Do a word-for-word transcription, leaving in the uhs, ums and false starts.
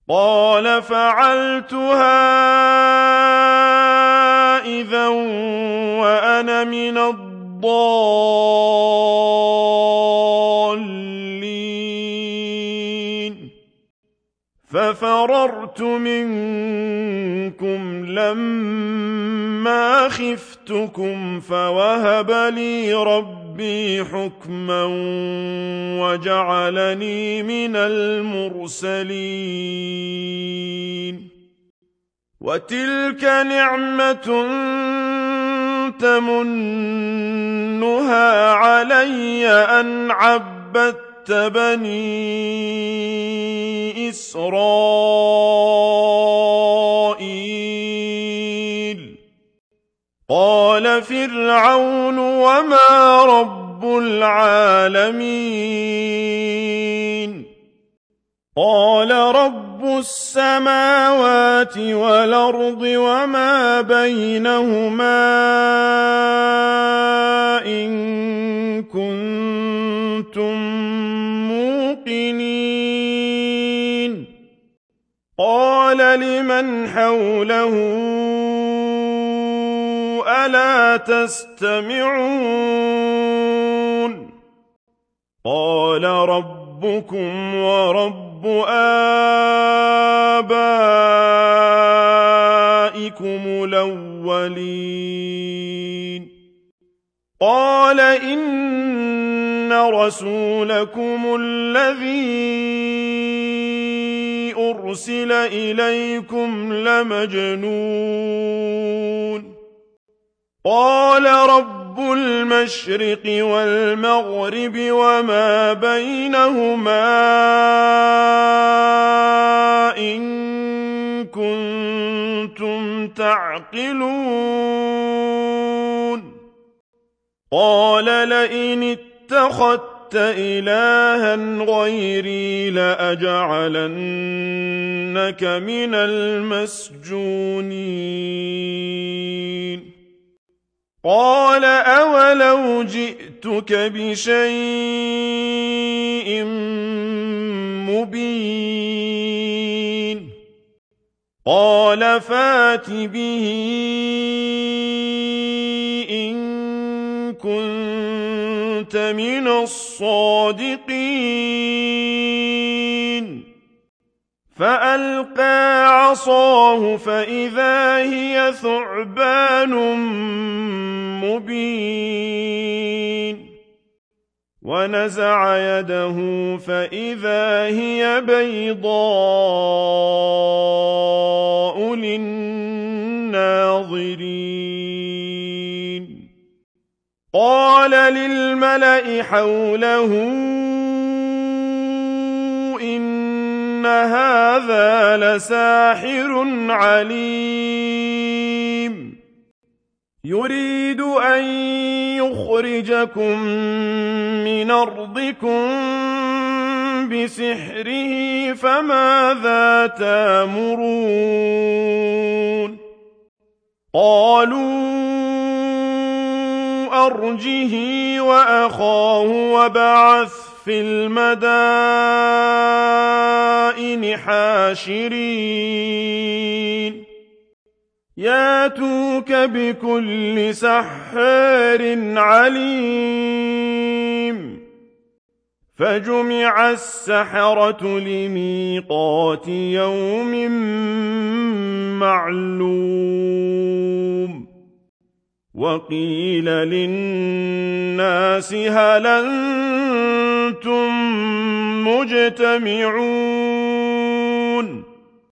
قال فعلتها إذا وأنا من الضالين ففررت منكم لما خفتكم فوهب لي ربي حكما وجعلني من المرسلين وتلك نعمة تمنها علي أن عبدت بني إسرائيل قال فرعون وما رب العالمين قال رب السماوات والأرض وما بينهما إن كنتم موقنين قال لمن حوله ألا تستمعون قال ربكم ورب آبائكم الأولين قال إن رسولكم الذي أرسل إليكم لمجنون قال رب المشرق والمغرب وما بينهما إن كنتم تعقلون قال لئن اتخذت إلها غيري لأجعلنك من المسجونين قال أولو جئتك بشيء مبين قال فات به إن كنت من الصادقين فألقى عصاه فإذا هي ثعبان مبين ونزع يده فإذا هي بيضاء للناظرين قال للملأ حوله إن هذا لساحر عليم يريد أن يخرجكم من أرضكم بسحره فماذا تأمرون قالوا أرجه وأخاه وابعث في المدائن حاشرين ياتوك بكل سحار عليم فجمع السحرة لميقات يوم معلوم وقيل للناس هل أنتم مجتمعون